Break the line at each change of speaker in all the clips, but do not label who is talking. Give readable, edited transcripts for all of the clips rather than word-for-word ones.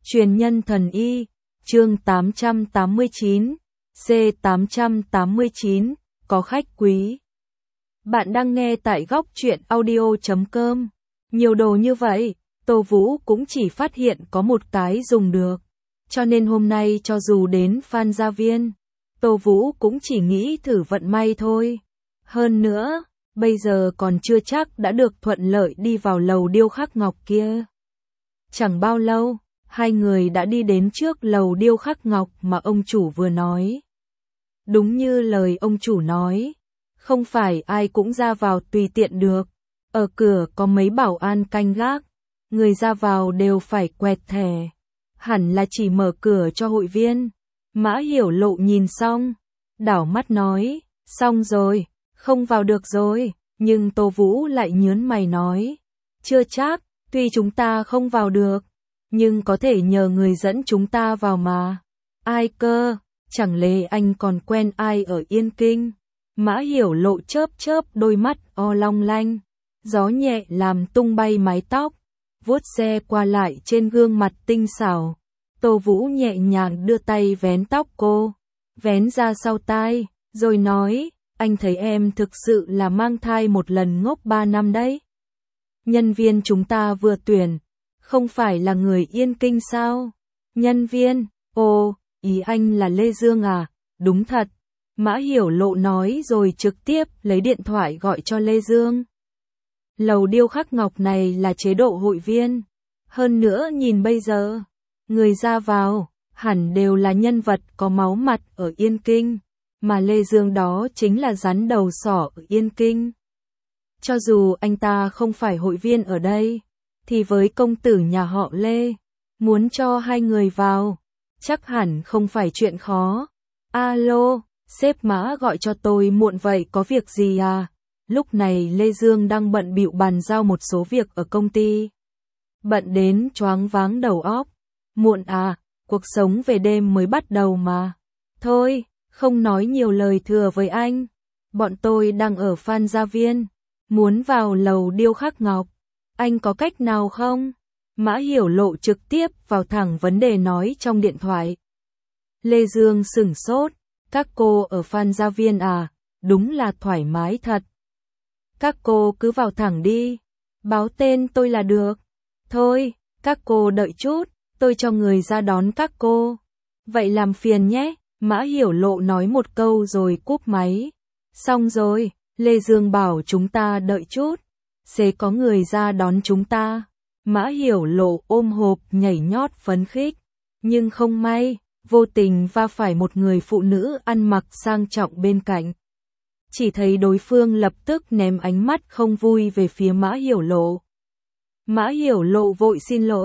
Truyền nhân thần y, chương 889, C889, có khách quý. Bạn đang nghe tại góc truyện audio.com. Nhiều đồ như vậy, Tô Vũ cũng chỉ phát hiện có một cái dùng được. Cho nên hôm nay cho dù đến Phan Gia Viên, Tô Vũ cũng chỉ nghĩ thử vận may thôi. Hơn nữa, bây giờ còn chưa chắc đã được thuận lợi đi vào lầu điêu khắc ngọc kia. Chẳng bao lâu, hai người đã đi đến trước lầu điêu khắc ngọc mà ông chủ vừa nói. Đúng như lời ông chủ nói, không phải ai cũng ra vào tùy tiện được. Ở cửa có mấy bảo an canh gác, người ra vào đều phải quẹt thẻ. Hẳn là chỉ mở cửa cho hội viên. Mã Hiểu Lộ nhìn xong, đảo mắt nói, xong rồi, không vào được rồi. Nhưng Tô Vũ lại nhớn mày nói, chưa chắc, tuy chúng ta không vào được, nhưng có thể nhờ người dẫn chúng ta vào mà. Ai cơ, chẳng lẽ anh còn quen ai ở Yên Kinh? Mã Hiểu Lộ chớp chớp đôi mắt o long lanh, gió nhẹ làm tung bay mái tóc, vuốt xe qua lại trên gương mặt tinh xảo. Tô Vũ nhẹ nhàng đưa tay vén tóc cô, vén ra sau tai, rồi nói, anh thấy em thực sự là mang thai một lần ngốc 3 năm đấy. Nhân viên chúng ta vừa tuyển, không phải là người Yên Kinh sao? Nhân viên, ồ, ý anh là Lê Dương à? Đúng thật. Mã Hiểu Lộ nói rồi trực tiếp lấy điện thoại gọi cho Lê Dương. Lầu điêu khắc ngọc này là chế độ hội viên. Hơn nữa nhìn bây giờ, người ra vào, hẳn đều là nhân vật có máu mặt ở Yên Kinh. Mà Lê Dương đó chính là rắn đầu sỏ ở Yên Kinh. Cho dù anh ta không phải hội viên ở đây, thì với công tử nhà họ Lê, muốn cho hai người vào, chắc hẳn không phải chuyện khó. Alo, sếp Mã gọi cho tôi muộn vậy có việc gì à? Lúc này Lê Dương đang bận bịu bàn giao một số việc ở công ty. Bận đến choáng váng đầu óc. Muộn à, cuộc sống về đêm mới bắt đầu mà. Thôi, không nói nhiều lời thừa với anh. Bọn tôi đang ở Phan Gia Viên, muốn vào lầu điêu khắc ngọc. Anh có cách nào không? Mã Hiểu Lộ trực tiếp vào thẳng vấn đề nói trong điện thoại. Lê Dương sửng sốt, các cô ở Phan Gia Viên à, đúng là thoải mái thật. Các cô cứ vào thẳng đi, báo tên tôi là được. Thôi, các cô đợi chút, tôi cho người ra đón các cô. Vậy làm phiền nhé, Mã Hiểu Lộ nói một câu rồi cúp máy. Xong rồi, Lê Dương bảo chúng ta đợi chút, sẽ có người ra đón chúng ta. Mã Hiểu Lộ ôm hộp nhảy nhót phấn khích, nhưng không may, vô tình va phải một người phụ nữ ăn mặc sang trọng bên cạnh. Chỉ thấy đối phương lập tức ném ánh mắt không vui về phía Mã Hiểu Lộ. Mã Hiểu Lộ vội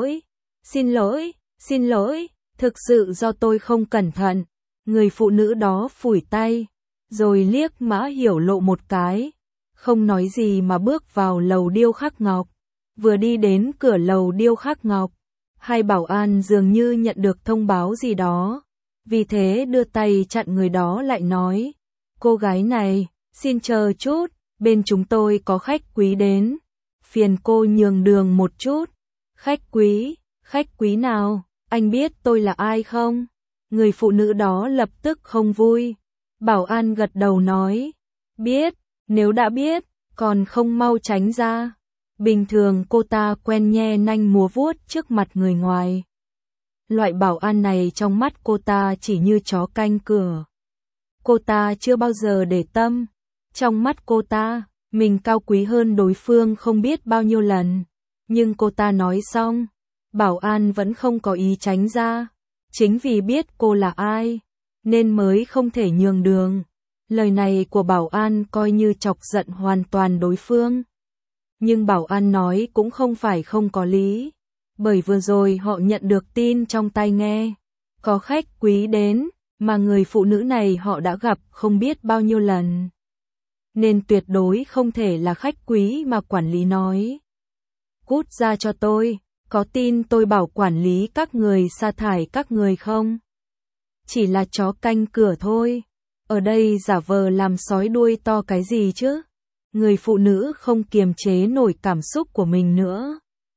xin lỗi, thực sự do tôi không cẩn thận. Người phụ nữ đó phủi tay, rồi liếc Mã Hiểu Lộ một cái, không nói gì mà bước vào lầu điêu khắc ngọc. Vừa đi đến cửa lầu điêu khắc ngọc, hai bảo an dường như nhận được thông báo gì đó, vì thế đưa tay chặn người đó lại nói, cô gái này, xin chờ chút, bên chúng tôi có khách quý đến, phiền cô nhường đường một chút. Khách quý nào, anh biết tôi là ai không? Người phụ nữ đó lập tức không vui. Bảo an gật đầu nói, biết, nếu đã biết, còn không mau tránh ra. Bình thường cô ta quen nhe nanh múa vuốt trước mặt người ngoài. Loại bảo an này trong mắt cô ta chỉ như chó canh cửa. Cô ta chưa bao giờ để tâm. Trong mắt cô ta, mình cao quý hơn đối phương không biết bao nhiêu lần. Nhưng cô ta nói xong, bảo an vẫn không có ý tránh ra. Chính vì biết cô là ai, nên mới không thể nhường đường. Lời này của bảo an coi như chọc giận hoàn toàn đối phương. Nhưng bảo an nói cũng không phải không có lý. Bởi vừa rồi họ nhận được tin trong tai nghe. Có khách quý đến, mà người phụ nữ này họ đã gặp không biết bao nhiêu lần. Nên tuyệt đối không thể là khách quý mà quản lý nói. Cút ra cho tôi, có tin tôi bảo quản lý các người sa thải các người không? Chỉ là chó canh cửa thôi. Ở đây giả vờ làm sói đuôi to cái gì chứ? Người phụ nữ không kiềm chế nổi cảm xúc của mình nữa.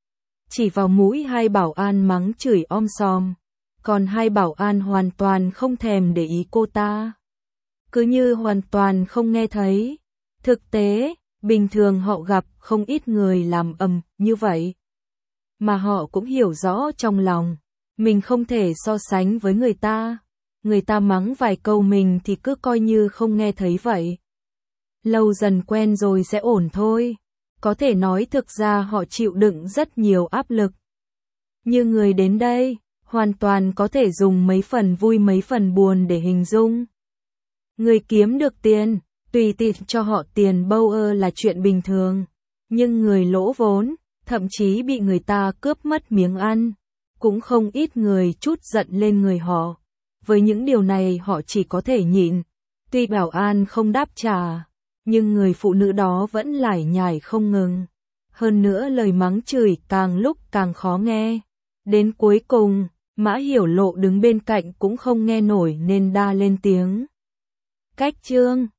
chỉ vào mũi hai bảo an mắng chửi om sòm. Còn hai bảo an hoàn toàn không thèm để ý cô ta. Cứ như hoàn toàn không nghe thấy. Thực tế, bình thường họ gặp không ít người làm ầm như vậy. Mà họ cũng hiểu rõ trong lòng, mình không thể so sánh với người ta. Người ta mắng vài câu mình thì cứ coi như không nghe thấy vậy. Lâu dần quen rồi sẽ ổn thôi. Có thể nói thực ra họ chịu đựng rất nhiều áp lực. Như người đến đây, hoàn toàn có thể dùng mấy phần vui mấy phần buồn để hình dung. Người kiếm được tiền, tùy tiện cho họ tiền bâu là chuyện bình thường. Nhưng người lỗ vốn, thậm chí bị người ta cướp mất miếng ăn, cũng không ít người trút giận lên người họ. Với những điều này họ chỉ có thể nhịn. Tuy bảo an không đáp trả, nhưng người phụ nữ đó vẫn lải nhải không ngừng. Hơn nữa lời mắng chửi càng lúc càng khó nghe. Đến cuối cùng, Mã Hiểu Lộ đứng bên cạnh cũng không nghe nổi nên đa lên tiếng. Cách chương